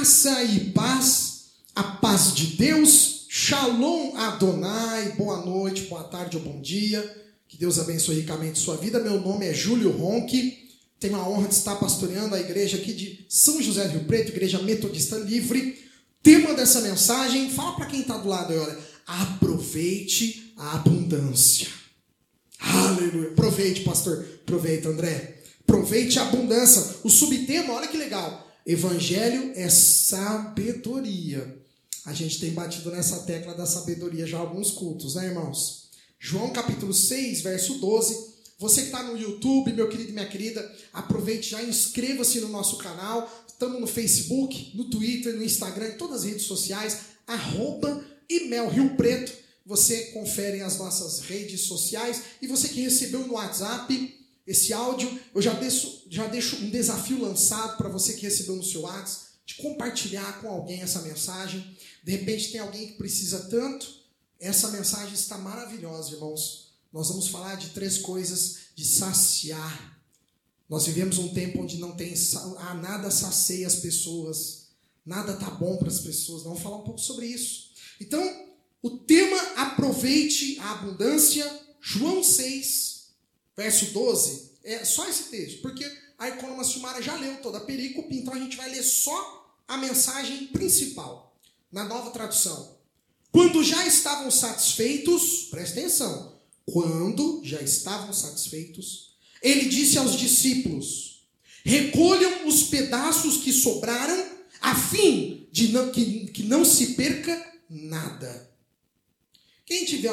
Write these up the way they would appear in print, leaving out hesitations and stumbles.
Graça e paz, a paz de Deus, Shalom Adonai, boa noite, boa tarde ou bom dia, que Deus abençoe ricamente sua vida. Meu nome é Júlio Ronque, tenho a honra de estar pastoreando a igreja aqui de São José do Rio Preto, Igreja Metodista Livre. Tema dessa mensagem, fala para quem está do lado aí, olha, aproveite a abundância. Aleluia, aproveite, pastor, aproveita, André, aproveite a abundância. O subtema, olha que legal, Evangelho é sabedoria. A gente tem batido nessa tecla da sabedoria já há alguns cultos, né, irmãos? João capítulo 6, verso 12. Você que está no YouTube, meu querido e minha querida, aproveite já, inscreva-se no nosso canal. Estamos no Facebook, no Twitter, no Instagram, em todas as redes sociais, @ImelRioPreto. Você confere as nossas redes sociais. E você que recebeu no WhatsApp esse áudio, eu já deixo um desafio lançado para você que recebeu no seu WhatsApp, de compartilhar com alguém essa mensagem. De repente tem alguém que precisa tanto. Essa mensagem está maravilhosa, irmãos. Nós vamos falar de 3 coisas de saciar. Nós vivemos um tempo onde não tem nada sacia as pessoas, nada está bom para as pessoas. Vamos falar um pouco sobre isso. Então, o tema aproveite a abundância, João 6, verso 12, é só esse texto, porque a Economa Silmara já leu toda a perícope, então a gente vai ler só a mensagem principal, na nova tradução. Quando já estavam satisfeitos, presta atenção, quando já estavam satisfeitos, ele disse aos discípulos, recolham os pedaços que sobraram, a fim de que não se perca nada. Quem tiver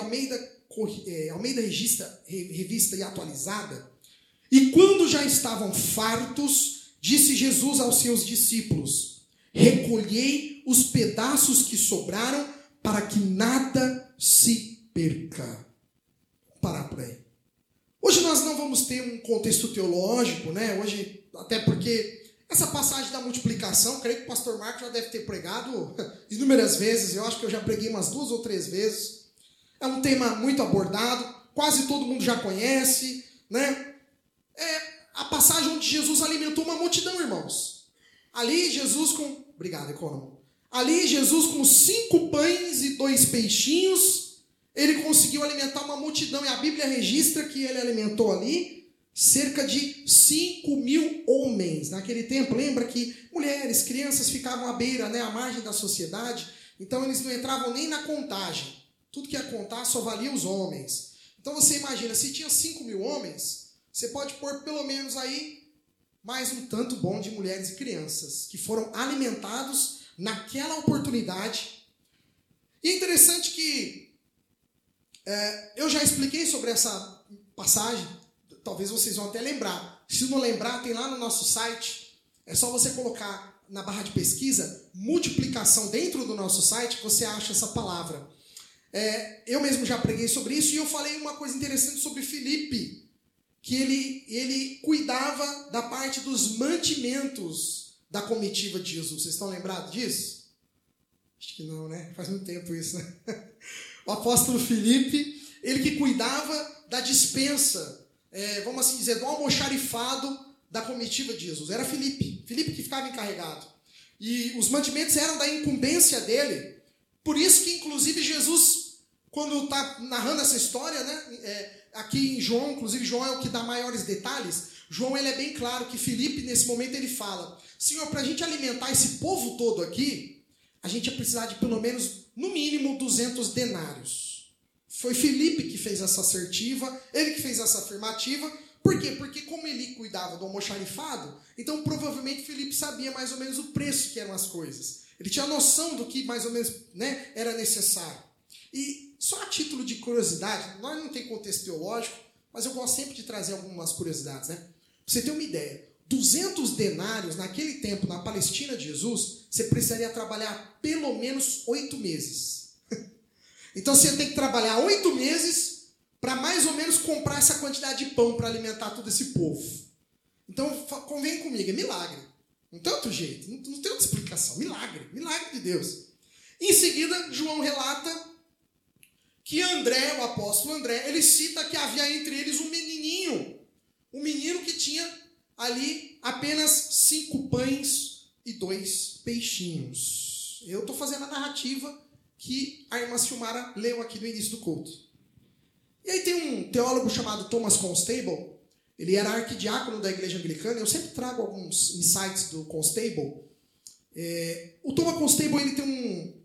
Almeida Revista e Atualizada, e quando já estavam fartos, disse Jesus aos seus discípulos, recolhei os pedaços que sobraram para que nada se perca. Vamos parar por aí. Hoje nós não vamos ter um contexto teológico, né? Hoje, até porque essa passagem da multiplicação, creio que o pastor Marcos já deve ter pregado inúmeras vezes, eu acho que eu já preguei umas 2 ou 3 vezes. É um tema muito abordado, quase todo mundo já conhece, né? É a passagem onde Jesus alimentou uma multidão, irmãos. Ali Jesus com... Obrigado, Econômico. Ali Jesus com 5 pães e 2 peixinhos, ele conseguiu alimentar uma multidão. E a Bíblia registra que ele alimentou ali cerca de 5.000 homens. Naquele tempo, lembra que mulheres, crianças ficavam à beira, né, à margem da sociedade. Então eles não entravam nem na contagem. Tudo que ia contar só valia os homens. Então você imagina, se tinha 5.000 homens, você pode pôr pelo menos aí mais um tanto bom de mulheres e crianças que foram alimentados naquela oportunidade. E é interessante que eu já expliquei sobre essa passagem, talvez vocês vão até lembrar. Se não lembrar, tem lá no nosso site, é só você colocar na barra de pesquisa, multiplicação dentro do nosso site, que você acha essa palavra. Eu mesmo já preguei sobre isso e eu falei uma coisa interessante sobre Filipe, que ele cuidava da parte dos mantimentos da comitiva de Jesus. Vocês estão lembrados disso? Acho que não, né? Faz muito tempo isso, né? O apóstolo Filipe, ele que cuidava da dispensa, vamos assim dizer, do almoxarifado da comitiva de Jesus. Era Filipe que ficava encarregado. E os mantimentos eram da incumbência dele. Por isso que, inclusive, Jesus, quando está narrando essa história, né, aqui em João, inclusive João é o que dá maiores detalhes, João ele é bem claro que Filipe, nesse momento, ele fala, Senhor, para a gente alimentar esse povo todo aqui, a gente ia precisar de pelo menos, no mínimo, 200 denários. Foi Filipe que fez essa assertiva, ele que fez essa afirmativa. Por quê? Porque como ele cuidava do almoxarifado, então provavelmente Filipe sabia mais ou menos o preço que eram as coisas. Ele tinha noção do que mais ou menos, né, era necessário. E só a título de curiosidade, nós não tem contexto teológico, mas eu gosto sempre de trazer algumas curiosidades, né? Pra você ter uma ideia, 200 denários naquele tempo, na Palestina de Jesus, você precisaria trabalhar pelo menos 8 meses. Então você tem que trabalhar 8 meses para mais ou menos comprar essa quantidade de pão para alimentar todo esse povo. Então convém comigo, é milagre. Não tem outro jeito, não tem outra explicação. Milagre de Deus. Em seguida, João relata que André, o apóstolo André, ele cita que havia entre eles um menino que tinha ali apenas 5 pães e 2 peixinhos. Eu estou fazendo a narrativa que a irmã Silmara leu aqui no início do culto. E aí tem um teólogo chamado Thomas Constable. Ele era arquidiácono da igreja anglicana. Eu sempre trago alguns insights do Constable. O Thomas Constable ele tem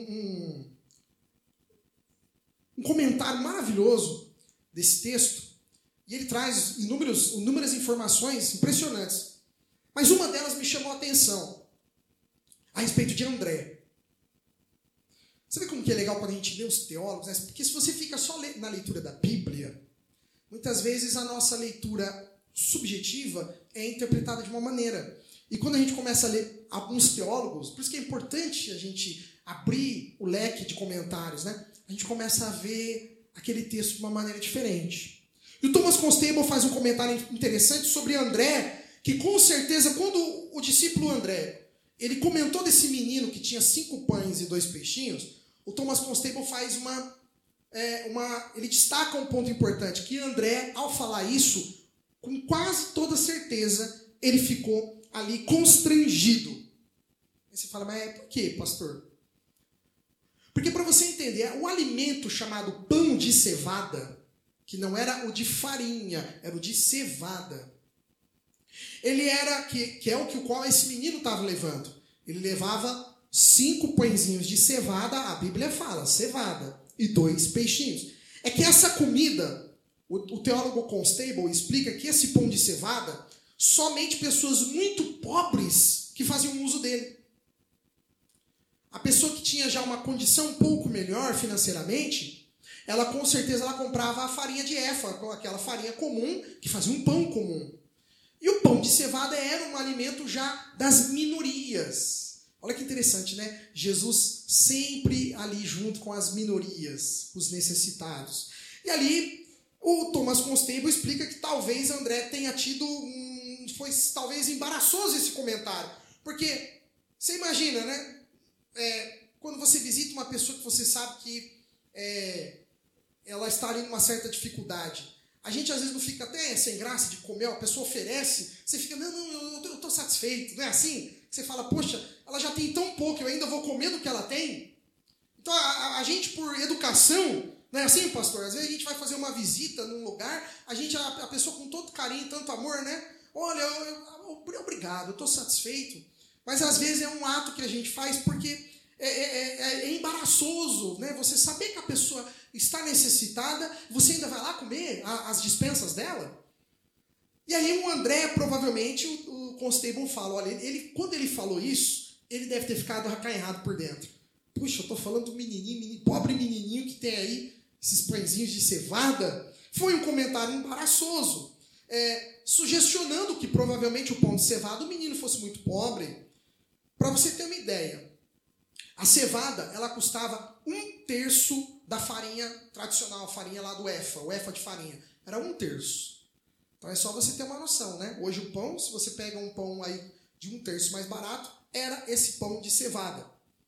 um comentário maravilhoso desse texto. E ele traz inúmeras informações impressionantes. Mas uma delas me chamou a atenção. A respeito de André. Você vê como que é legal quando a gente lê os teólogos? Né? Porque se você fica só na leitura da Bíblia, muitas vezes a nossa leitura subjetiva é interpretada de uma maneira. E quando a gente começa a ler alguns teólogos, por isso que é importante a gente abrir o leque de comentários, né? A gente começa a ver aquele texto de uma maneira diferente. E o Thomas Constable faz um comentário interessante sobre André, que com certeza, quando o discípulo André, ele comentou desse menino que tinha 5 pães e 2 peixinhos, o Thomas Constable faz ele destaca um ponto importante, que André, ao falar isso, com quase toda certeza, ele ficou ali constrangido. Aí você fala, mas por quê, pastor? Porque para você entender, o alimento chamado pão de cevada, que não era o de farinha, era o de cevada, ele era, que é o qual esse menino estava levando. Ele levava 5 pãezinhos de cevada, a Bíblia fala, cevada, e 2 peixinhos. É que essa comida, o teólogo Constable explica que esse pão de cevada, somente pessoas muito pobres que faziam uso dele. A pessoa que tinha já uma condição um pouco melhor financeiramente, ela com certeza ela comprava a farinha de efa, aquela farinha comum, que fazia um pão comum. E o pão de cevada era um alimento já das minorias. Olha que interessante, né? Jesus sempre ali junto com as minorias, os necessitados. E ali o Thomas Constable explica que talvez André tenha tido foi talvez embaraçoso esse comentário. Porque você imagina, né? Quando você visita uma pessoa que você sabe que ela está ali numa certa dificuldade. A gente às vezes não fica até sem graça de comer, a pessoa oferece, você fica, não, eu estou satisfeito, não é assim? Você fala, poxa, ela já tem tão pouco, eu ainda vou comer do que ela tem? Então a gente, por educação, não é assim, pastor? Às vezes a gente vai fazer uma visita num lugar, a pessoa com tanto carinho, tanto amor, né? Olha, obrigado, eu estou satisfeito. Mas às vezes é um ato que a gente faz porque é embaraçoso, né? Você saber que a pessoa está necessitada, você ainda vai lá comer as dispensas dela? E aí o André, provavelmente, o Constable fala, olha, quando ele falou isso, ele deve ter ficado acanhado por dentro. Puxa, eu estou falando do pobre menininho que tem aí esses pãezinhos de cevada. Foi um comentário embaraçoso, sugestionando que provavelmente o pão de cevada, o menino fosse muito pobre. Para você ter uma ideia, a cevada, ela custava 1/3 da farinha tradicional, a farinha lá do efa, o efa de farinha. Era 1/3. Então é só você ter uma noção, né? Hoje o pão, se você pega um pão aí de 1/3 mais barato, era esse pão de cevada.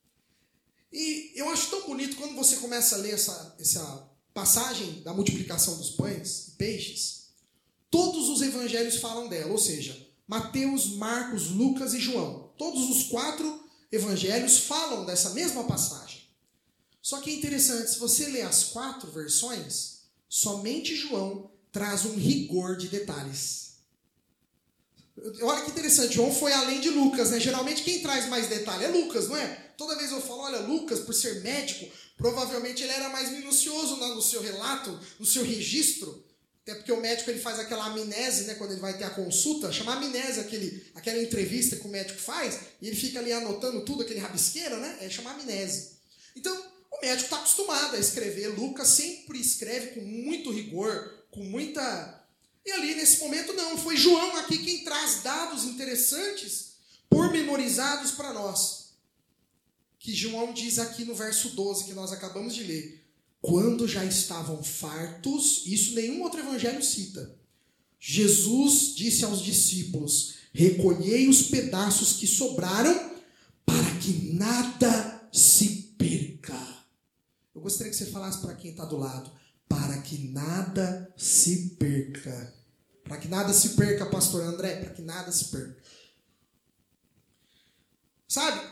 E eu acho tão bonito quando você começa a ler essa passagem da multiplicação dos pães e peixes, todos os evangelhos falam dela, ou seja, Mateus, Marcos, Lucas e João. Todos os 4 evangelhos falam dessa mesma passagem. Só que é interessante, se você ler as 4 versões, somente João traz um rigor de detalhes. Olha que interessante, João foi além de Lucas, né? Geralmente quem traz mais detalhe é Lucas, não é? Toda vez eu falo, olha, Lucas, por ser médico, provavelmente ele era mais minucioso no seu relato, no seu registro. Até porque o médico ele faz aquela amnese, né, quando ele vai ter a consulta, chama amnese aquela entrevista que o médico faz, e ele fica ali anotando tudo, aquele rabisqueira, né? Chama amnese. Então, o médico está acostumado a escrever. Lucas sempre escreve com muito rigor, com muita... E ali, nesse momento, não. Foi João aqui quem traz dados interessantes, pormenorizados para nós. Que João diz aqui no verso 12, que nós acabamos de ler. Quando já estavam fartos, isso nenhum outro evangelho cita. Jesus disse aos discípulos, recolhei os pedaços que sobraram para que nada se perca. Eu gostaria que você falasse para quem está do lado, para que nada se perca. Para que nada se perca, pastor André, para que nada se perca. Sabe?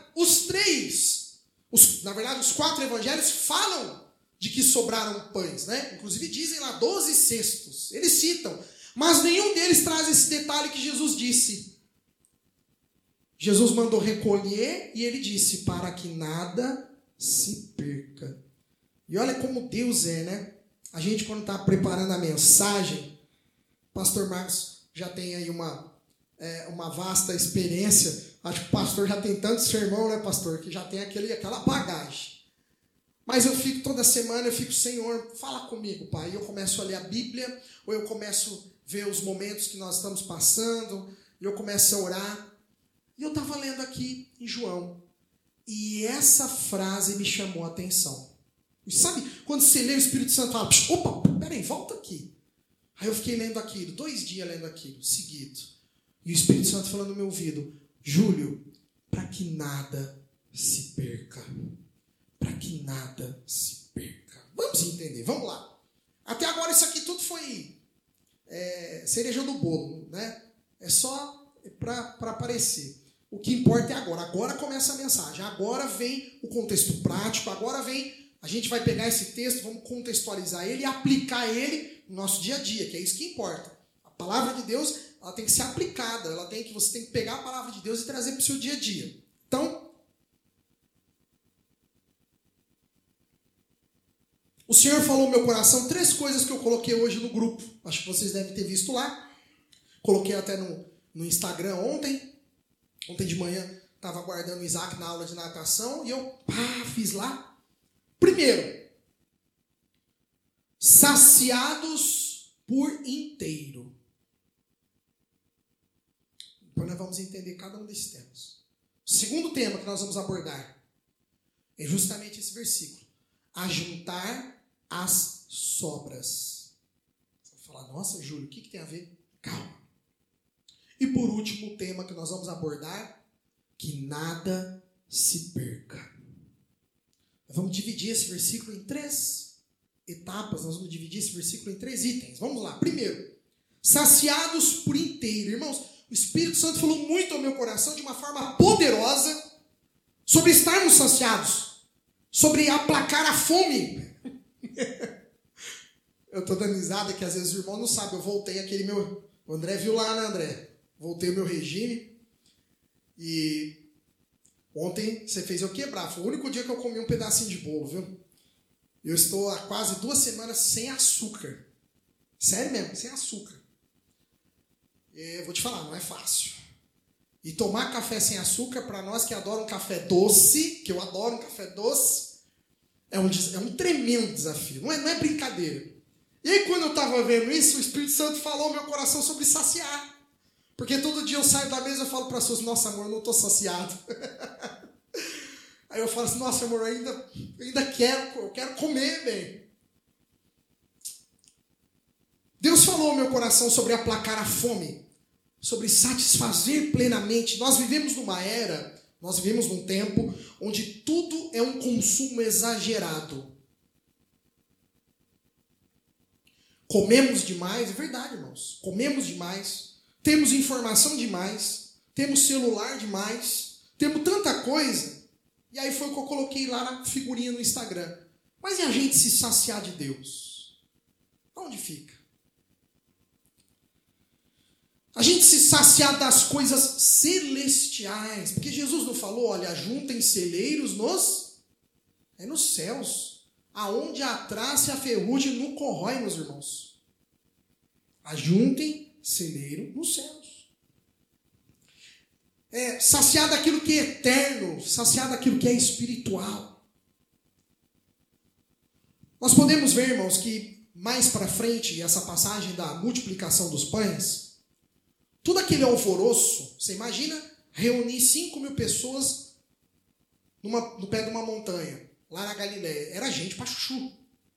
Na verdade, os 4 evangelhos falam de que sobraram pães, né? Inclusive dizem lá 12 cestos. Eles citam. Mas nenhum deles traz esse detalhe que Jesus disse. Jesus mandou recolher e ele disse, para que nada se perca. E olha como Deus é, né? A gente, quando está preparando a mensagem, o pastor Marcos já tem aí uma vasta experiência. Acho que o pastor já tem tanto sermão, né, pastor? Que já tem aquela bagagem. Mas eu fico toda semana, Senhor, fala comigo, Pai. E eu começo a ler a Bíblia, ou eu começo a ver os momentos que nós estamos passando, e eu começo a orar. E eu estava lendo aqui em João. E essa frase me chamou a atenção. E sabe, quando você lê, o Espírito Santo fala, opa, peraí, volta aqui. Aí eu fiquei lendo aquilo, 2 dias lendo aquilo, seguido. E o Espírito Santo falando no meu ouvido, Júlio, para que nada se perca. Para que nada se perca. Vamos entender, vamos lá. Até agora isso aqui tudo foi cereja do bolo, né? É só para aparecer. O que importa é agora. Agora começa a mensagem. Agora vem o contexto prático. Agora vem... A gente vai pegar esse texto, vamos contextualizar ele e aplicar ele no nosso dia a dia, que é isso que importa. A palavra de Deus, ela tem que ser aplicada. Você tem que pegar a palavra de Deus e trazer para o seu dia a dia. Então, o Senhor falou no meu coração 3 coisas que eu coloquei hoje no grupo. Acho que vocês devem ter visto lá. Coloquei até no Instagram ontem. Ontem de manhã, estava aguardando o Isaac na aula de natação e eu fiz lá. Primeiro, saciados por inteiro. Então nós vamos entender cada um desses temas. O segundo tema que nós vamos abordar é justamente esse versículo. Ajuntar as sobras. Você vai falar, nossa, Júlio, o que tem a ver? Calma. E por último, o tema que nós vamos abordar, que nada se perca. Vamos dividir esse versículo em 3 etapas, nós vamos dividir esse versículo em 3 itens. Vamos lá. Primeiro, saciados por inteiro. Irmãos, o Espírito Santo falou muito ao meu coração de uma forma poderosa sobre estarmos saciados, sobre aplacar a fome. Eu estou dando risada que às vezes o irmão não sabe, eu voltei aquele meu... O André viu lá, né, André? Voltei o meu regime e... Ontem você fez eu quebrar. Foi o único dia que eu comi um pedacinho de bolo, viu? Eu estou há quase 2 semanas sem açúcar. Sério mesmo, sem açúcar. Eu vou te falar, não é fácil. E tomar café sem açúcar, para nós que adoram café doce, que eu adoro um café doce, é um tremendo desafio. Não é brincadeira. E aí, quando eu estava vendo isso, o Espírito Santo falou ao meu coração sobre saciar. Porque todo dia eu saio da mesa e falo para as pessoas, nossa, amor, eu não estou saciado. Aí eu falo assim, nossa, amor, eu ainda quero comer, bem. Deus falou ao meu coração sobre aplacar a fome, sobre satisfazer plenamente. Nós vivemos num tempo onde tudo é um consumo exagerado. Comemos demais, é verdade, irmãos. Comemos demais. Temos informação demais, temos celular demais, temos tanta coisa. E aí foi o que eu coloquei lá na figurinha no Instagram. Mas e a gente se saciar de Deus? Onde fica? A gente se saciar das coisas celestiais. Porque Jesus não falou, olha, juntem celeiros nos céus. Aonde a traça e a ferrugem não corrói, meus irmãos. Ajuntem celeiro nos céus. Saciar daquilo que é eterno, saciar daquilo que é espiritual. Nós podemos ver, irmãos, que mais para frente, essa passagem da multiplicação dos pães, todo aquele alvoroço, você imagina reunir 5.000 pessoas no pé de uma montanha, lá na Galileia. Era gente para chuchu.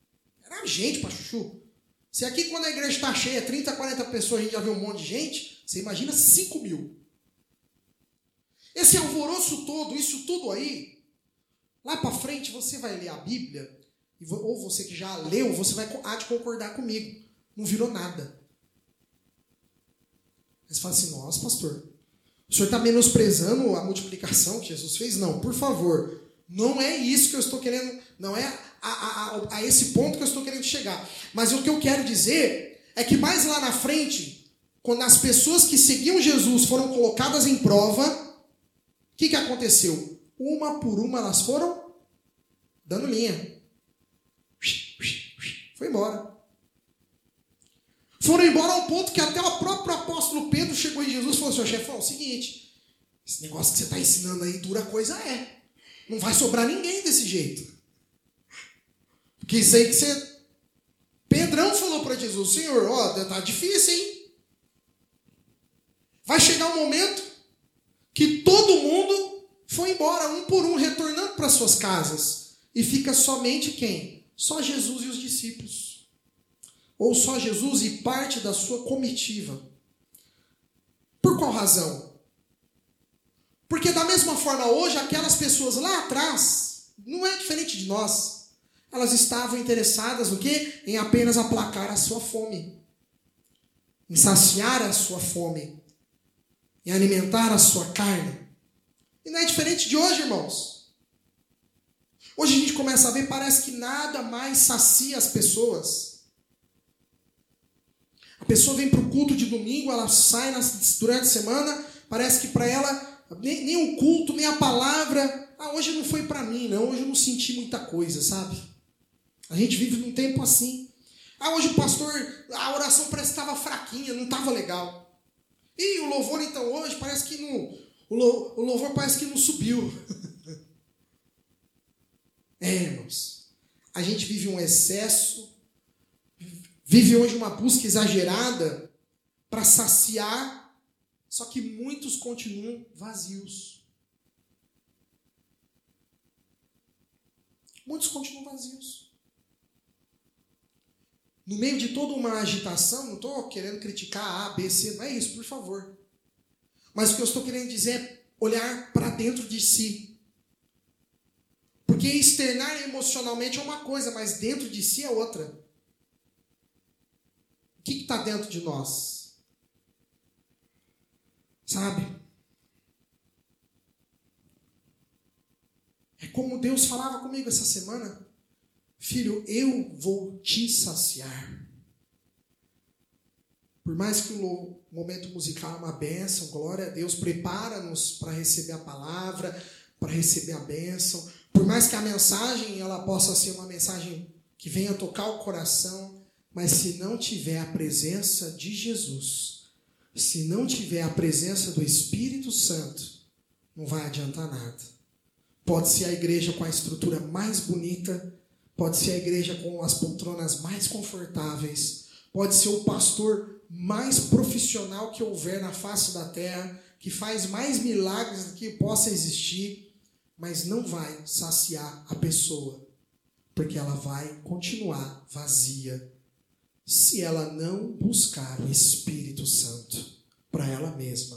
Se aqui, quando a igreja está cheia, 30, 40 pessoas, a gente já vê um monte de gente, você imagina 5.000. Esse alvoroço todo, isso tudo aí, lá para frente você vai ler a Bíblia, ou você que já leu, você há de concordar comigo. Não virou nada. Aí você fala assim, nossa, pastor, O senhor está menosprezando a multiplicação que Jesus fez? Não, por favor. Não é isso que eu estou querendo, não é a esse ponto que eu estou querendo chegar. Mas o que eu quero dizer é que mais lá na frente, quando as pessoas que seguiam Jesus foram colocadas em prova, o que aconteceu? Uma por uma elas foram dando linha. Foi embora. Foram embora ao ponto que até o próprio apóstolo Pedro chegou em Jesus e falou assim: chefão, é o seguinte, esse negócio que você está ensinando aí, dura coisa é. Não vai sobrar ninguém desse jeito. Porque isso aí que você... Pedrão falou para Jesus: Senhor, ó, tá difícil, hein? Vai chegar um momento que todo mundo foi embora, um por um, retornando para suas casas. E fica somente quem? Só Jesus e os discípulos. Ou só Jesus e parte da sua comitiva. Por qual razão? Porque da mesma forma hoje, aquelas pessoas lá atrás, não é diferente de nós. Elas estavam interessadas no quê? Em apenas aplacar a sua fome. Em saciar a sua fome. Em alimentar a sua carne. E não é diferente de hoje, irmãos. Hoje a gente começa a ver, parece que nada mais sacia as pessoas. A pessoa vem para o culto de domingo, ela sai durante a semana, parece que para ela, nem o culto, nem a palavra, hoje não foi para mim, não, hoje eu não senti muita coisa, sabe? A gente vive num tempo assim. Hoje o pastor, a oração parece que estava fraquinha, não estava legal. E o louvor então hoje parece que não, o louvor parece que não subiu. Irmãos, a gente vive um excesso, vive hoje uma busca exagerada para saciar, só que muitos continuam vazios. Muitos continuam vazios. No meio de toda uma agitação, não estou querendo criticar A, B, C, não é isso, por favor. Mas o que eu estou querendo dizer é olhar para dentro de si. Porque externar emocionalmente é uma coisa, mas dentro de si é outra. O que está dentro de nós? Sabe? É como Deus falava comigo essa semana. Filho, eu vou te saciar. Por mais que o momento musical é uma bênção, glória a Deus, prepara-nos para receber a palavra, para receber a bênção. Por mais que a mensagem ela possa ser uma mensagem que venha tocar o coração, mas se não tiver a presença de Jesus, se não tiver a presença do Espírito Santo, não vai adiantar nada. Pode ser a igreja com a estrutura mais bonita, pode ser a igreja com as poltronas mais confortáveis, pode ser o pastor mais profissional que houver na face da terra, que faz mais milagres do que possa existir, mas não vai saciar a pessoa, porque ela vai continuar vazia, se ela não buscar o Espírito Santo para ela mesma.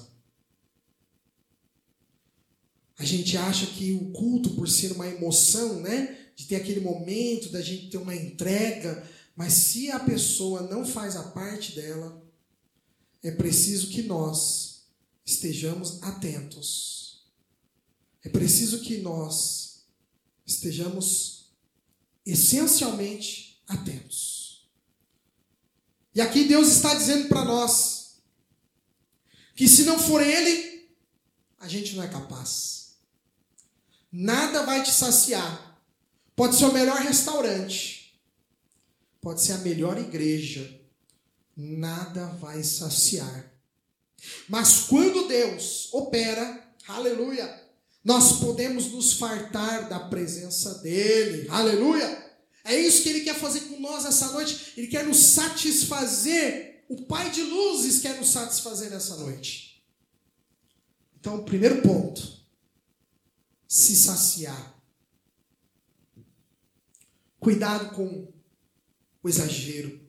A gente acha que o culto, por ser uma emoção, né, de ter aquele momento, da gente ter uma entrega, mas se a pessoa não faz a parte dela, é preciso que nós estejamos atentos. É preciso que nós estejamos essencialmente atentos. E aqui Deus está dizendo para nós que se não for Ele, a gente não é capaz. Nada vai te saciar. Pode ser o melhor restaurante. Pode ser a melhor igreja. Nada vai saciar. Mas quando Deus opera, aleluia, nós podemos nos fartar da presença dEle. Aleluia. É isso que Ele quer fazer com nós essa noite. Ele quer nos satisfazer. O Pai de luzes quer nos satisfazer nessa noite. Então, primeiro ponto. Se saciar. Cuidado com o exagero.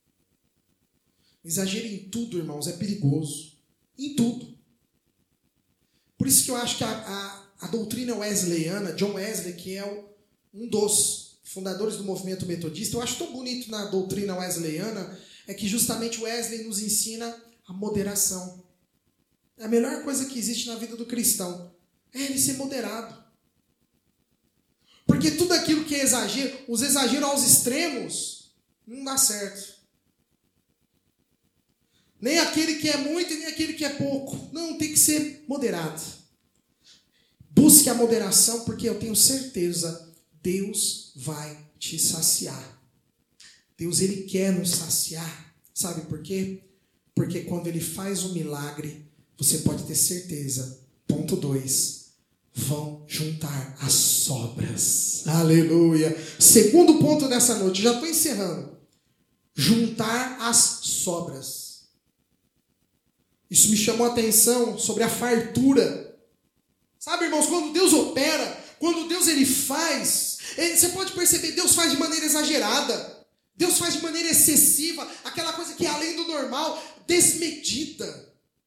O exagero em tudo, irmãos, é perigoso. Em tudo. Por isso que eu acho que a doutrina wesleyana, John Wesley, que é um dos fundadores do movimento metodista, eu acho tão bonito na doutrina wesleyana, é que justamente Wesley nos ensina a moderação. A melhor coisa que existe na vida do cristão é ele ser moderado. Porque tudo aquilo que é exagero, os exageros aos extremos, não dá certo. Nem aquele que é muito e nem aquele que é pouco. Não, tem que ser moderado. Busque a moderação, porque eu tenho certeza, Deus vai te saciar. Deus, Ele quer nos saciar. Sabe por quê? Porque quando Ele faz um milagre, você pode ter certeza. Ponto 2. Vão juntar as sobras. Aleluia. Segundo ponto dessa noite, já estou encerrando. Juntar as sobras. Isso me chamou a atenção sobre a fartura. Sabe, irmãos, quando Deus opera, quando Deus ele faz, você pode perceber, Deus faz de maneira exagerada. Deus faz de maneira excessiva, aquela coisa que é além do normal, desmedida.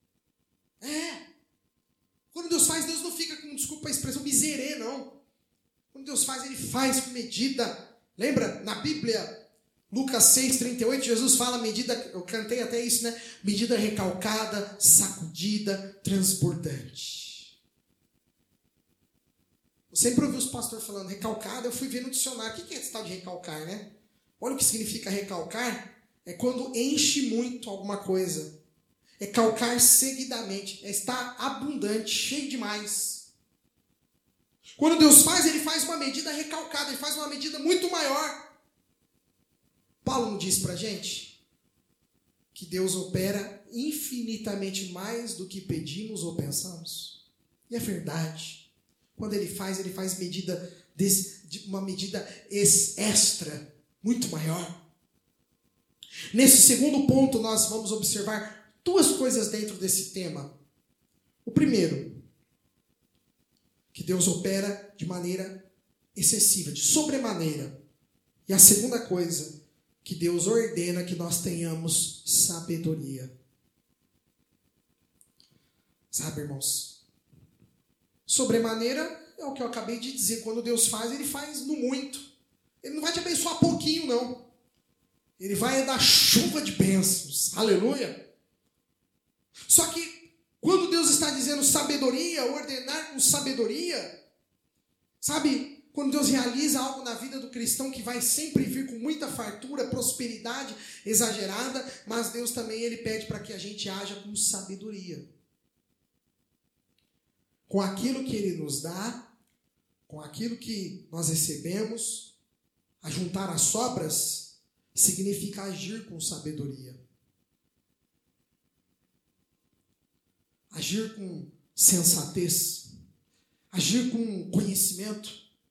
Quando Deus faz, Deus não fica com, desculpa a expressão, miserê, não. Quando Deus faz, Ele faz com medida. Lembra? Na Bíblia, Lucas 6:38, Jesus fala medida, eu cantei até isso, né? Medida recalcada, sacudida, transbordante. Eu sempre ouvi os pastores falando recalcada, eu fui ver no dicionário. O que é esse tal de recalcar, né? Olha o que significa recalcar. É quando enche muito alguma coisa. É calcar seguidamente. É estar abundante, cheio demais. Quando Deus faz, Ele faz uma medida recalcada. Ele faz uma medida muito maior. Paulo não diz pra gente que Deus opera infinitamente mais do que pedimos ou pensamos? E é verdade. Quando Ele faz uma medida extra, muito maior. Nesse segundo ponto, nós vamos observar duas coisas dentro desse tema. O primeiro, que Deus opera de maneira excessiva, de sobremaneira. E a segunda coisa, que Deus ordena que nós tenhamos sabedoria. Sabe, irmãos? Sobremaneira é o que eu acabei de dizer. Quando Deus faz, Ele faz no muito. Ele não vai te abençoar pouquinho, não. Ele vai dar chuva de bênçãos. Aleluia. Só que, quando Deus está dizendo sabedoria, ordenar com sabedoria, sabe, quando Deus realiza algo na vida do cristão que vai sempre vir com muita fartura, prosperidade exagerada, mas Deus também, Ele pede para que a gente haja com sabedoria. Com aquilo que Ele nos dá, com aquilo que nós recebemos, a juntar as sobras, significa agir com sabedoria. Agir com sensatez. Agir com conhecimento.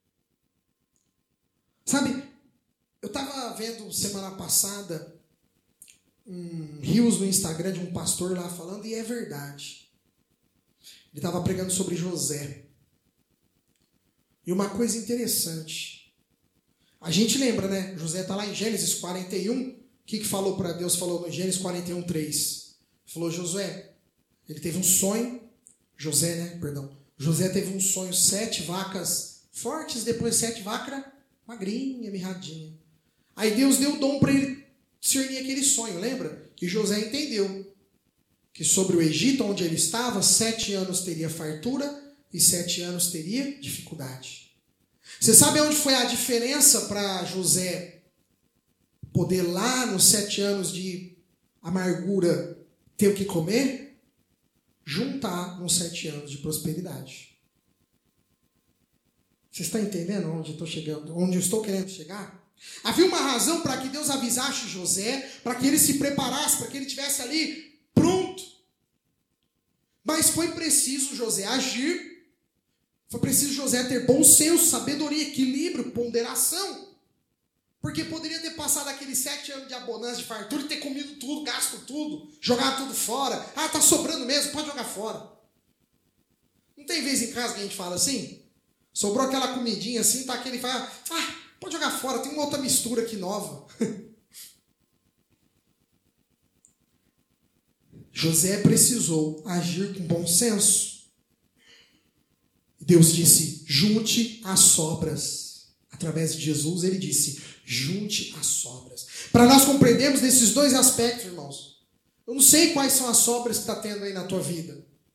Sabe, eu estava vendo semana passada um reels no Instagram de um pastor lá falando, e é verdade. Ele estava pregando sobre José. E uma coisa interessante. A gente lembra, né? José está lá em Gênesis 41. O que falou para Deus? Falou em Gênesis 41:3. Falou, Josué, ele teve um sonho. José teve um sonho, 7 vacas fortes, depois 7 vacas magrinha, mirradinha. Aí Deus deu o dom para ele discernir aquele sonho, lembra? Que José entendeu que sobre o Egito, onde ele estava, 7 anos teria fartura e 7 anos teria dificuldade. Você sabe onde foi a diferença para José poder lá nos 7 anos de amargura ter o que comer? Juntar nos 7 anos de prosperidade. Você está entendendo onde eu estou chegando? Onde eu estou querendo chegar? Havia uma razão para que Deus avisasse José, para que ele se preparasse, para que ele estivesse ali pronto. Mas foi preciso José agir, foi preciso José ter bom senso, sabedoria, equilíbrio, ponderação. Porque poderia ter passado aqueles 7 anos de abonância, de fartura, e ter comido tudo, gasto tudo, jogado tudo fora. Ah, tá sobrando mesmo, pode jogar fora. Não tem vez em casa que a gente fala assim? Sobrou aquela comidinha assim, tá aquele fala, pode jogar fora, tem uma outra mistura aqui nova. José precisou agir com bom senso. Deus disse, junte as sobras. Através de Jesus, ele disse, junte as sobras. Para nós compreendermos nesses dois aspectos, irmãos. Eu não sei quais são as sobras que está tendo aí na tua vida.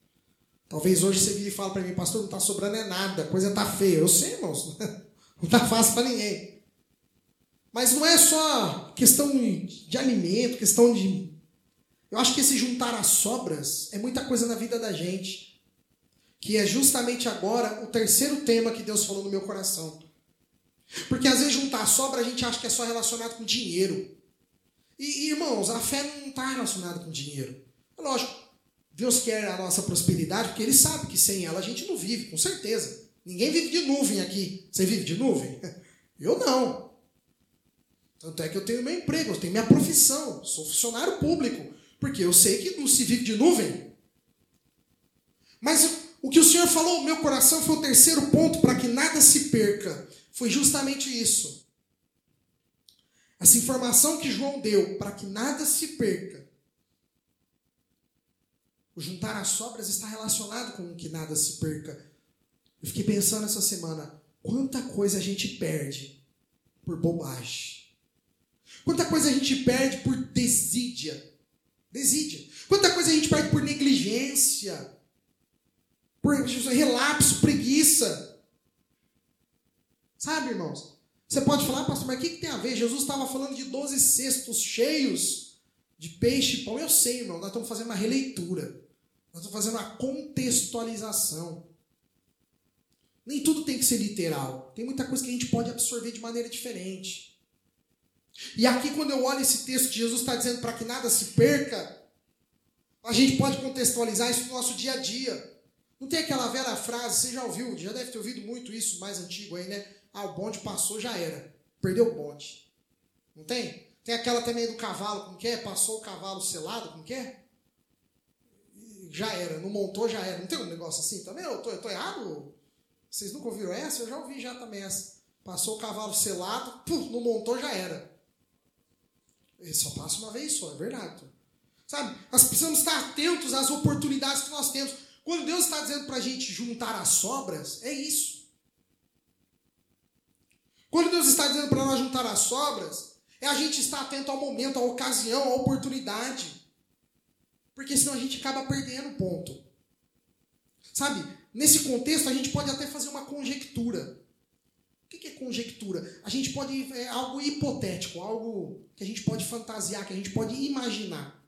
Talvez hoje você vire e fale para mim, pastor, não está sobrando é nada, a coisa está feia. Eu sei, irmãos, não está fácil para ninguém. Mas não é só questão de alimento, questão de... Eu acho que esse juntar as sobras é muita coisa na vida da gente. Que é justamente agora o terceiro tema que Deus falou no meu coração. Porque às vezes juntar a sobra a gente acha que é só relacionado com dinheiro. E irmãos, a fé não está relacionada com dinheiro. É lógico, Deus quer a nossa prosperidade porque Ele sabe que sem ela a gente não vive, com certeza. Ninguém vive de nuvem aqui. Você vive de nuvem? Eu não. Tanto é que eu tenho meu emprego, eu tenho minha profissão, sou funcionário público, porque eu sei que não se vive de nuvem. Mas o que o Senhor falou no meu coração foi o terceiro ponto para que nada se perca. Foi justamente isso. Essa informação que João deu para que nada se perca. O juntar as sobras está relacionado com que nada se perca. Eu fiquei pensando essa semana, quanta coisa a gente perde por bobagem. Quanta coisa a gente perde por desídia. Quanta coisa a gente perde por negligência, por relapso, preguiça. Sabe, irmãos? Você pode falar, pastor, mas o que tem a ver? Jesus estava falando de 12 cestos cheios de peixe e pão. Eu sei, irmão, nós estamos fazendo uma releitura. Nós estamos fazendo uma contextualização. Nem tudo tem que ser literal. Tem muita coisa que a gente pode absorver de maneira diferente. E aqui, quando eu olho esse texto que Jesus está dizendo para que nada se perca, a gente pode contextualizar isso no nosso dia a dia. Não tem aquela velha frase, você já ouviu, já deve ter ouvido muito isso, mais antigo aí, né? Ah, o bonde passou, já era. Perdeu o bonde. Não tem? Tem aquela também do cavalo, como que é? Passou o cavalo selado, como que é? Já era, não montou, já era. Não tem um negócio assim também? Eu tô errado? Vocês nunca ouviram essa? Eu já ouvi já também essa. Passou o cavalo selado, não montou, já era. Ele só passa uma vez só, é verdade. Sabe? Nós precisamos estar atentos às oportunidades que nós temos. Quando Deus está dizendo para a gente juntar as sobras, é isso. Quando Deus está dizendo para nós juntar as sobras, é a gente estar atento ao momento, à ocasião, à oportunidade. Porque senão a gente acaba perdendo o ponto. Sabe? Nesse contexto, a gente pode até fazer uma conjectura. O que é conjectura? A gente pode... É algo hipotético, algo que a gente pode fantasiar, que a gente pode imaginar.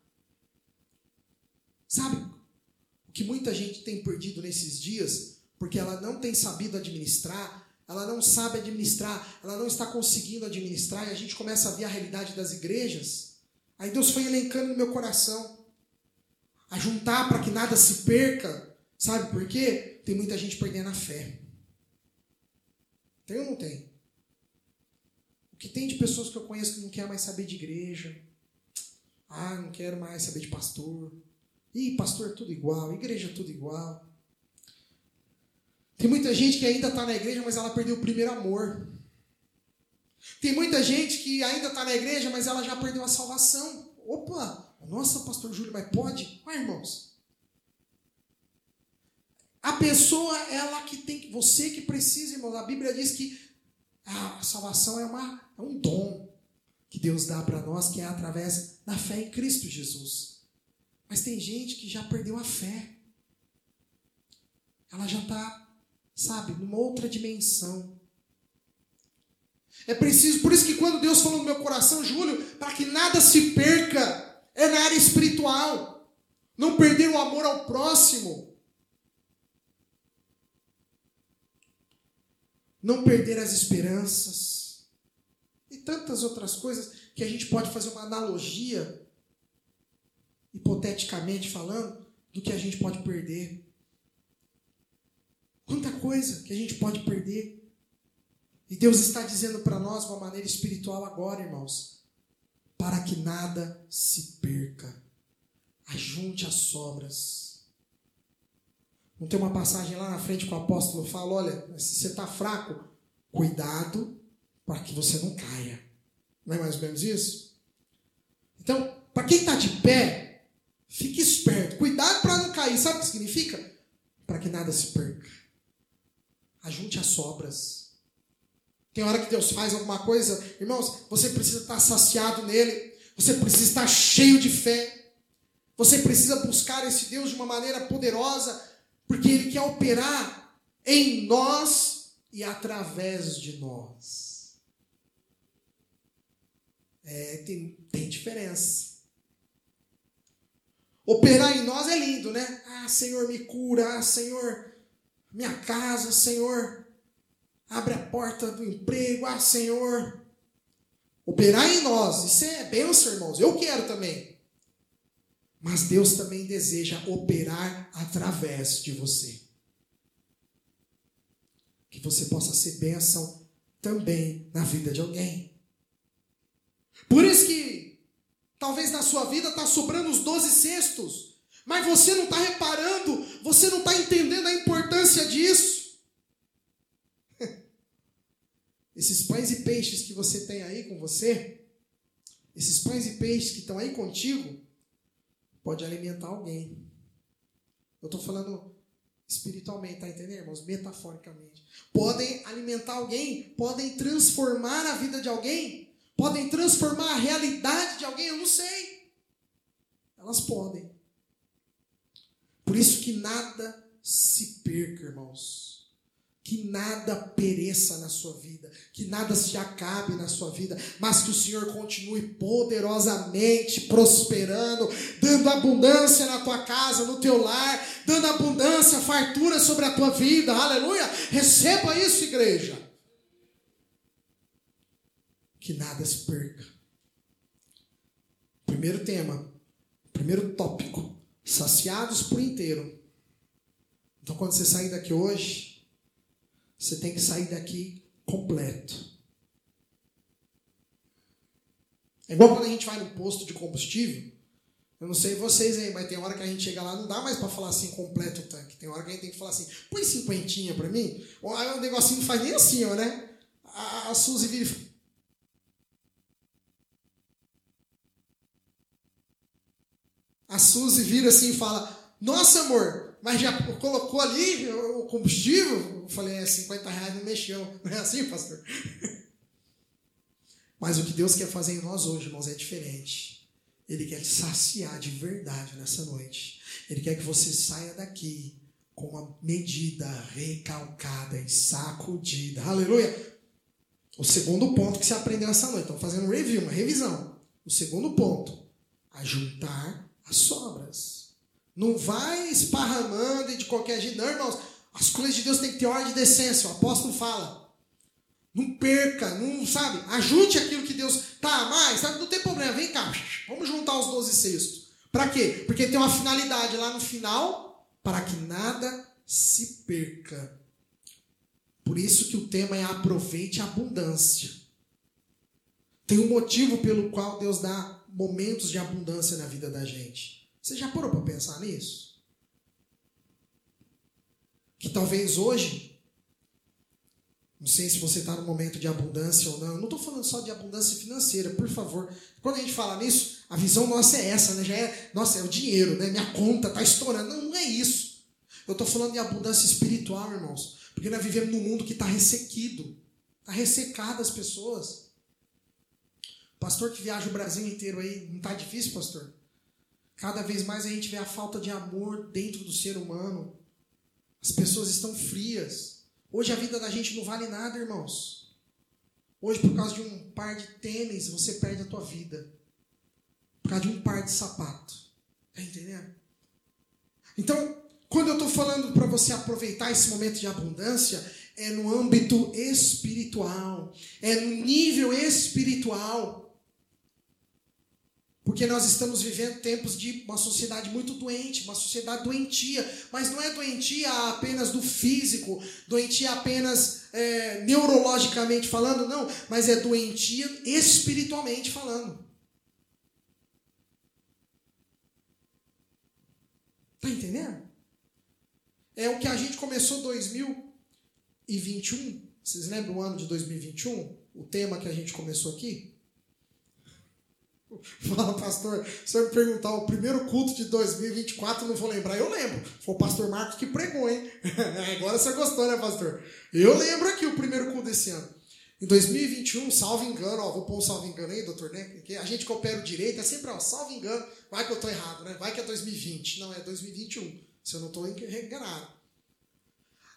Sabe? O que muita gente tem perdido nesses dias, porque ela não tem sabido administrar, ela não sabe administrar, ela não está conseguindo administrar, e a gente começa a ver a realidade das igrejas. Aí Deus foi elencando no meu coração. A juntar para que nada se perca. Sabe por quê? Tem muita gente perdendo a fé. Tem ou não tem? O que tem de pessoas que eu conheço que não quer mais saber de igreja. Ah, não quero mais saber de pastor. Ih, pastor é tudo igual, igreja é tudo igual. Tem muita gente que ainda está na igreja, mas ela perdeu o primeiro amor. Tem muita gente que ainda está na igreja, mas ela já perdeu a salvação. Opa, nossa, pastor Júlio, mas pode? Ué, irmãos. A pessoa, ela que tem, você que precisa, irmãos, a Bíblia diz que a salvação é um dom que Deus dá para nós, que é através da fé em Cristo Jesus. Mas tem gente que já perdeu a fé. Ela já está, sabe, numa outra dimensão. É preciso, por isso que quando Deus falou no meu coração, Júlio, para que nada se perca, é na área espiritual. Não perder o amor ao próximo. Não perder as esperanças. E tantas outras coisas que a gente pode fazer uma analogia, hipoteticamente falando, do que a gente pode perder. Quanta coisa que a gente pode perder. E Deus está dizendo para nós de uma maneira espiritual agora, irmãos, para que nada se perca. Ajunte as sobras. Não tem uma passagem lá na frente que o apóstolo fala, olha, se você está fraco, cuidado para que você não caia. Não é mais ou menos isso? Então, para quem está de pé, fique esperto. Cuidado para não cair. Sabe o que significa? Para que nada se perca. Ajunte as sobras. Tem hora que Deus faz alguma coisa, irmãos, você precisa estar saciado nele. Você precisa estar cheio de fé. Você precisa buscar esse Deus de uma maneira poderosa. Porque Ele quer operar em nós e através de nós. Tem diferença. Operar em nós é lindo, né? Ah, Senhor, me cura. Ah, Senhor, minha casa. Senhor, abre a porta do emprego. Ah, Senhor. Operar em nós. Isso é bênção, irmãos. Eu quero também. Mas Deus também deseja operar através de você. Que você possa ser bênção também na vida de alguém. Por isso que talvez na sua vida está sobrando os 12 cestos, mas você não está reparando, você não está entendendo a importância disso. Esses pães e peixes que você tem aí com você, esses pães e peixes que estão aí contigo, pode alimentar alguém. Eu estou falando espiritualmente, tá entendendo, irmãos? Metaforicamente. Podem alimentar alguém, podem transformar a vida de alguém, podem transformar a realidade de alguém, eu não sei. Elas podem. Por isso que nada se perca, irmãos. Que nada pereça na sua vida. Que nada se acabe na sua vida. Mas que o Senhor continue poderosamente prosperando, dando abundância na tua casa, no teu lar, dando abundância, fartura sobre a tua vida. Aleluia! Receba isso, igreja. Que nada se perca. Primeiro tema, primeiro tópico, saciados por inteiro. Então quando você sair daqui hoje, você tem que sair daqui completo. É igual quando a gente vai no posto de combustível. Eu não sei vocês aí, mas tem hora que a gente chega lá, não dá mais para falar assim, completo o tanque. Tem hora que a gente tem que falar assim, põe 50 para mim. Aí o negocinho não faz nem assim, ó, né? A Suzy vira e fala, a Suzy vira assim e fala, nossa amor, mas já colocou ali o combustível? Eu falei, R$50 não mexeu. Não é assim, pastor? Mas o que Deus quer fazer em nós hoje, irmãos, é diferente. Ele quer te saciar de verdade nessa noite. Ele quer que você saia daqui com uma medida recalcada e sacudida. Aleluia! O segundo ponto que você aprendeu essa noite. Estamos fazendo um review, uma revisão. O segundo ponto, ajuntar as sobras. Não vai esparramando e de qualquer jeito. Não, irmãos. As coisas de Deus têm que ter ordem e decência. O apóstolo fala. Não perca, não sabe. Ajunte aquilo que Deus tá a mais. Sabe? Não tem problema. Vem cá. Vamos juntar os 12 cestos. Para quê? Porque tem uma finalidade lá no final. Para que nada se perca. Por isso que o tema é aproveite a abundância. Tem um motivo pelo qual Deus dá momentos de abundância na vida da gente. Você já parou para pensar nisso? Que talvez hoje, não sei se você está no momento de abundância ou não, eu não estou falando só de abundância financeira, por favor. Quando a gente fala nisso, a visão nossa é essa, né? Já é, nossa, é o dinheiro, né? Minha conta está estourando. Não, não é isso. Eu estou falando de abundância espiritual, irmãos. Porque nós vivemos num mundo que está ressequido. Está ressecado as pessoas. Pastor que viaja o Brasil inteiro aí, não está difícil, pastor? Cada vez mais a gente vê a falta de amor dentro do ser humano. As pessoas estão frias. Hoje a vida da gente não vale nada, irmãos. Hoje, por causa de um par de tênis, você perde a tua vida. Por causa de um par de sapato. Está entendendo? Então, quando eu estou falando para você aproveitar esse momento de abundância, é no âmbito espiritual. É no nível espiritual. Porque nós estamos vivendo tempos de uma sociedade muito doente, uma sociedade doentia. Mas não é doentia apenas do físico, doentia apenas neurologicamente falando, não. Mas é doentia espiritualmente falando. Está entendendo? É o que a gente começou 2021. Vocês lembram o ano de 2021? O tema que a gente começou aqui? Fala, pastor, se você me perguntar o primeiro culto de 2024, eu não vou lembrar. Eu lembro. Foi o pastor Marcos que pregou, hein? Agora você gostou, né, pastor? Eu lembro aqui o primeiro culto desse ano. Em 2021, salvo engano, vou pôr um salvo engano aí, doutor, né? Porque a gente que opera o direito é sempre, salvo engano. Vai que eu estou errado, né? Vai que é 2020. Não, é 2021. Se eu não estou enganado.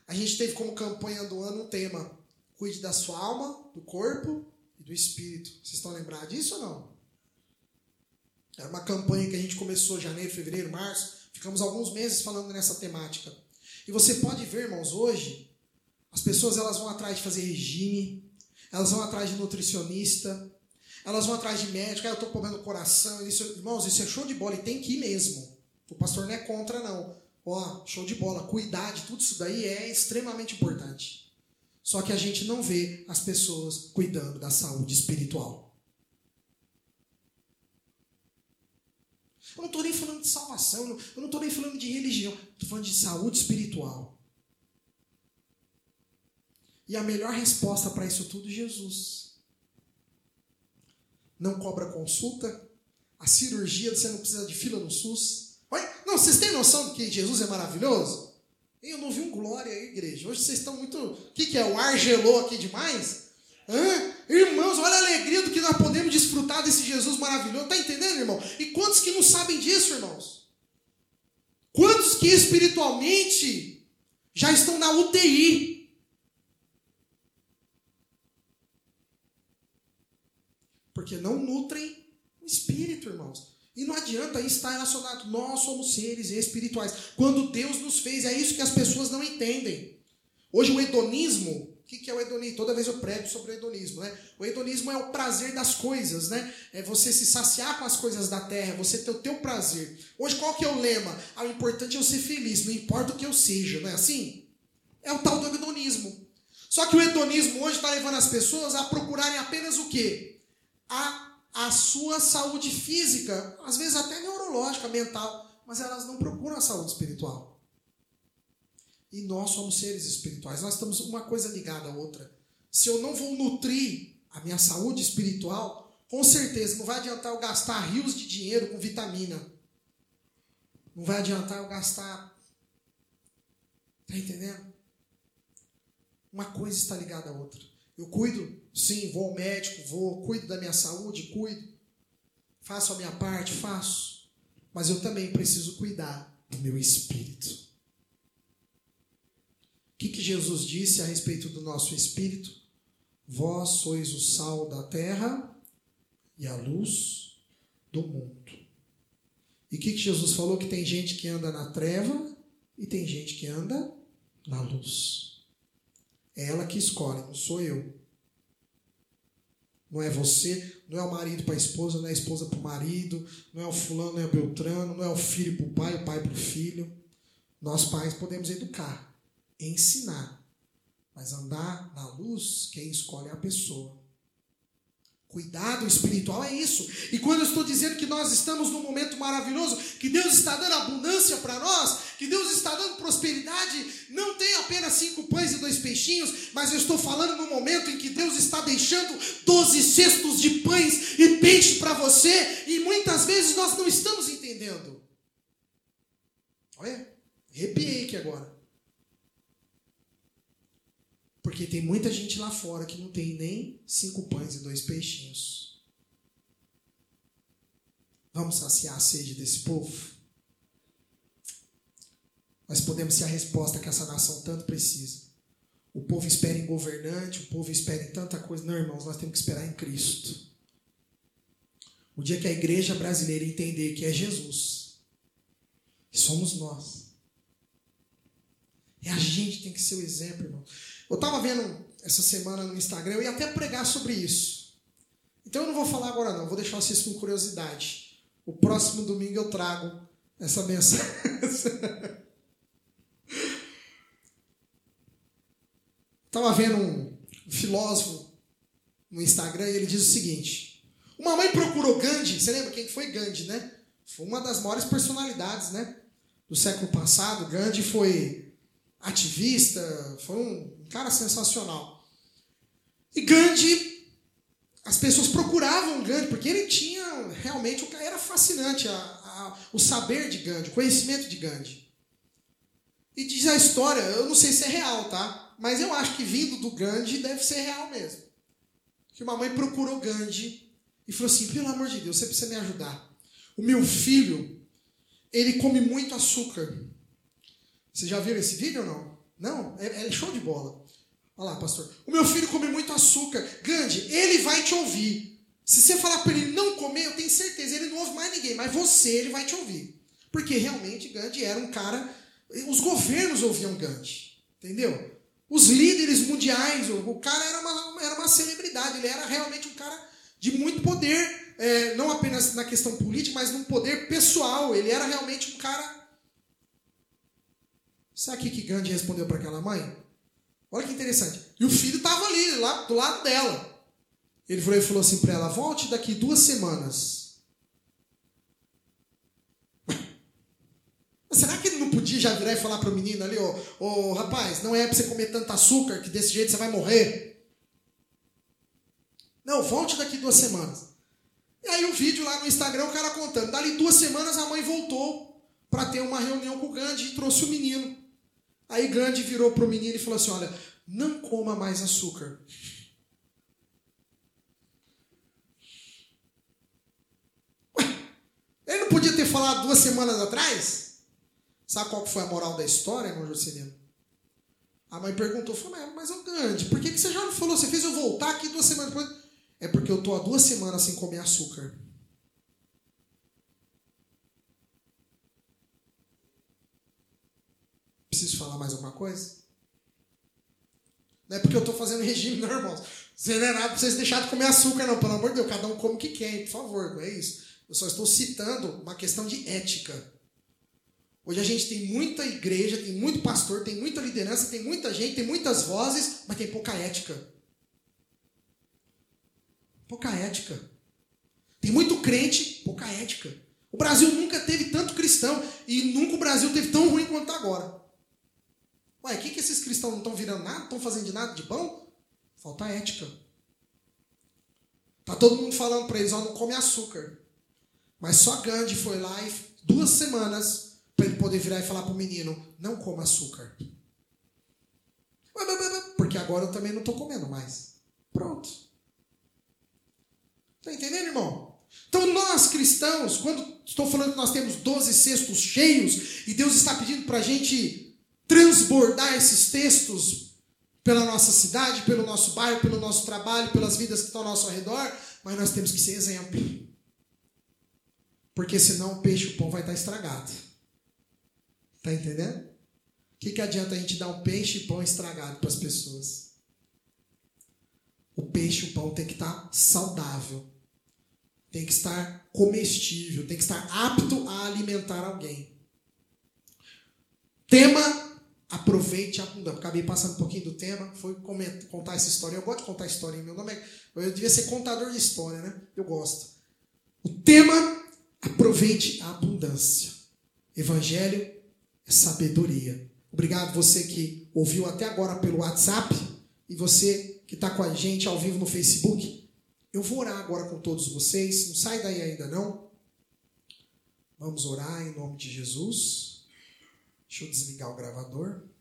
A gente teve como campanha do ano um tema: cuide da sua alma, do corpo e do espírito. Vocês estão lembrados disso ou não? Era uma campanha que a gente começou em janeiro, fevereiro, março. Ficamos alguns meses falando nessa temática. E você pode ver, irmãos, hoje, as pessoas elas vão atrás de fazer regime, elas vão atrás de nutricionista, elas vão atrás de médico. Eu estou com problema no coração. Irmãos, isso é show de bola e tem que ir mesmo. O pastor não é contra, não. Ó, show de bola. Cuidar de tudo isso daí é extremamente importante. Só que a gente não vê as pessoas cuidando da saúde espiritual. Eu não estou nem falando de salvação, eu não estou nem falando de religião, estou falando de saúde espiritual. E a melhor resposta para isso tudo é Jesus. Não cobra consulta, a cirurgia você não precisa de fila no SUS. Não, vocês têm noção de que Jesus é maravilhoso? Eu não vi um glória aí, igreja. Hoje vocês estão muito... O que é? O ar gelou aqui demais? Irmãos, olha a alegria do que nós podemos desfrutar desse Jesus maravilhoso. Está entendendo, irmão? E quantos que não sabem disso, irmãos? Quantos que espiritualmente já estão na UTI? Porque não nutrem o espírito, irmãos. E não adianta isso estar relacionado. Nós somos seres espirituais. Quando Deus nos fez, é isso que as pessoas não entendem. Hoje o hedonismo... O que é o hedonismo? Toda vez eu prego sobre o hedonismo, né? O hedonismo é o prazer das coisas, né? É você se saciar com as coisas da terra, você ter o teu prazer. Hoje qual que é o lema? O importante é eu ser feliz, não importa o que eu seja, não é assim? É o tal do hedonismo. Só que o hedonismo hoje está levando as pessoas a procurarem apenas o quê? A sua saúde física, às vezes até neurológica, mental, mas elas não procuram a saúde espiritual. E nós somos seres espirituais. Nós estamos uma coisa ligada à outra. Se eu não vou nutrir a minha saúde espiritual, com certeza não vai adiantar eu gastar rios de dinheiro com vitamina. Não vai adiantar eu gastar... Está entendendo? Uma coisa está ligada à outra. Eu cuido, sim, vou ao médico, cuido da minha saúde, cuido. Faço a minha parte, faço. Mas eu também preciso cuidar do meu espírito. O que Jesus disse a respeito do nosso espírito? Vós sois o sal da terra e a luz do mundo. E o que Jesus falou? Que tem gente que anda na treva e tem gente que anda na luz. É ela que escolhe, não sou eu. Não é você, não é o marido para a esposa, não é a esposa para o marido, não é o fulano, não é o beltrano, não é o filho para o pai para o filho. Nós pais podemos educar, ensinar, mas andar na luz, quem escolhe é a pessoa. Cuidado espiritual é isso. E quando eu estou dizendo que nós estamos num momento maravilhoso, que Deus está dando abundância para nós, que Deus está dando prosperidade, não tem apenas 5 pães e 2 peixinhos, mas eu estou falando no momento em que Deus está deixando 12 cestos de pães e peixe para você, e muitas vezes nós não estamos entendendo. Olha, arrepiei aqui agora. Porque tem muita gente lá fora que não tem nem 5 pães e 2 peixinhos. Vamos saciar a sede desse povo? Nós podemos ser a resposta que essa nação tanto precisa. O povo espera em governante, o povo espera em tanta coisa. Não, irmãos, nós temos que esperar em Cristo. O dia que a igreja brasileira entender que é Jesus, que somos nós, a gente tem que ser o exemplo, irmão. Eu estava vendo essa semana no Instagram, eu ia até pregar sobre isso. Então eu não vou falar agora não, vou deixar vocês com curiosidade. O próximo domingo eu trago essa mensagem. Estava vendo um filósofo no Instagram e ele diz o seguinte: uma mãe procurou Gandhi, você lembra quem foi Gandhi, né? Foi uma das maiores personalidades, né, do século passado. Gandhi foi ativista, foi um cara sensacional. E Gandhi, as pessoas procuravam Gandhi, porque ele tinha realmente, era fascinante o saber de Gandhi, o conhecimento de Gandhi. E diz a história, eu não sei se é real, tá? Mas eu acho que vindo do Gandhi deve ser real mesmo. Que uma mãe procurou Gandhi e falou assim: pelo amor de Deus, você precisa me ajudar. O meu filho, ele come muito açúcar. Vocês já viram esse vídeo ou não? Não, é show de bola. Olha lá, pastor. O meu filho come muito açúcar. Gandhi, ele vai te ouvir. Se você falar para ele não comer, eu tenho certeza, ele não ouve mais ninguém. Mas você, ele vai te ouvir. Porque realmente Gandhi era um cara... Os governos ouviam Gandhi. Entendeu? Os líderes mundiais, o cara era uma celebridade. Ele era realmente um cara de muito poder. Não apenas na questão política, mas num poder pessoal. Ele era realmente um cara... Sabe o que Gandhi respondeu para aquela mãe? Olha que interessante. E o filho estava ali, lá do lado dela. Ele falou assim para ela, volte daqui 2 semanas. Será que ele não podia já virar e falar para o menino ali, ô rapaz, não é para você comer tanto açúcar, que desse jeito você vai morrer. Não, volte daqui 2 semanas. E aí o vídeo lá no Instagram, o cara contando. Dali 2 semanas a mãe voltou para ter uma reunião com o Gandhi e trouxe o menino. Aí Gandhi virou para o menino e falou assim, olha, não coma mais açúcar. Ele não podia ter falado 2 semanas atrás? Sabe qual foi a moral da história, irmão Jocelino? A mãe perguntou, falou, mas ô Gandhi, por que você já não falou? Você fez eu voltar aqui 2 semanas depois? É porque eu estou há 2 semanas sem comer açúcar. Preciso falar mais alguma coisa? Não é porque eu estou fazendo regime, não, irmãos. Você não é nada para vocês deixarem de comer açúcar, não. Pelo amor de Deus, cada um come o que quer, por favor, não é isso. Eu só estou citando uma questão de ética. Hoje a gente tem muita igreja, tem muito pastor, tem muita liderança, tem muita gente, tem muitas vozes, mas tem pouca ética. Pouca ética. Tem muito crente, pouca ética. O Brasil nunca teve tanto cristão e nunca o Brasil teve tão ruim quanto está agora. Ué, o que esses cristãos não estão virando nada? Não estão fazendo de nada de bom? Falta ética. Tá todo mundo falando para eles, não come açúcar. Mas só Gandhi foi lá e 2 semanas para ele poder virar e falar para o menino, não coma açúcar. Porque agora eu também não estou comendo mais. Pronto. Está entendendo, irmão? Então nós cristãos, quando estou falando que nós temos 12 cestos cheios e Deus está pedindo para a gente transbordar esses cestos pela nossa cidade, pelo nosso bairro, pelo nosso trabalho, pelas vidas que estão ao nosso redor, mas nós temos que ser exemplo. Porque senão o peixe e o pão vai estar estragado. Está entendendo? O que adianta a gente dar um peixe e pão estragado para as pessoas? O peixe e o pão tem que estar saudável. Tem que estar comestível. Tem que estar apto a alimentar alguém. Tema, aproveite a abundância. Acabei passando um pouquinho do tema. Foi contar essa história. Eu gosto de contar história. Meu nome eu devia ser contador de história, né? Eu gosto. O tema... Aproveite a abundância. Evangelho é sabedoria. Obrigado você que ouviu até agora pelo WhatsApp e você que está com a gente ao vivo no Facebook. Eu vou orar agora com todos vocês. Não sai daí ainda não. Vamos orar em nome de Jesus. Deixa eu desligar o gravador.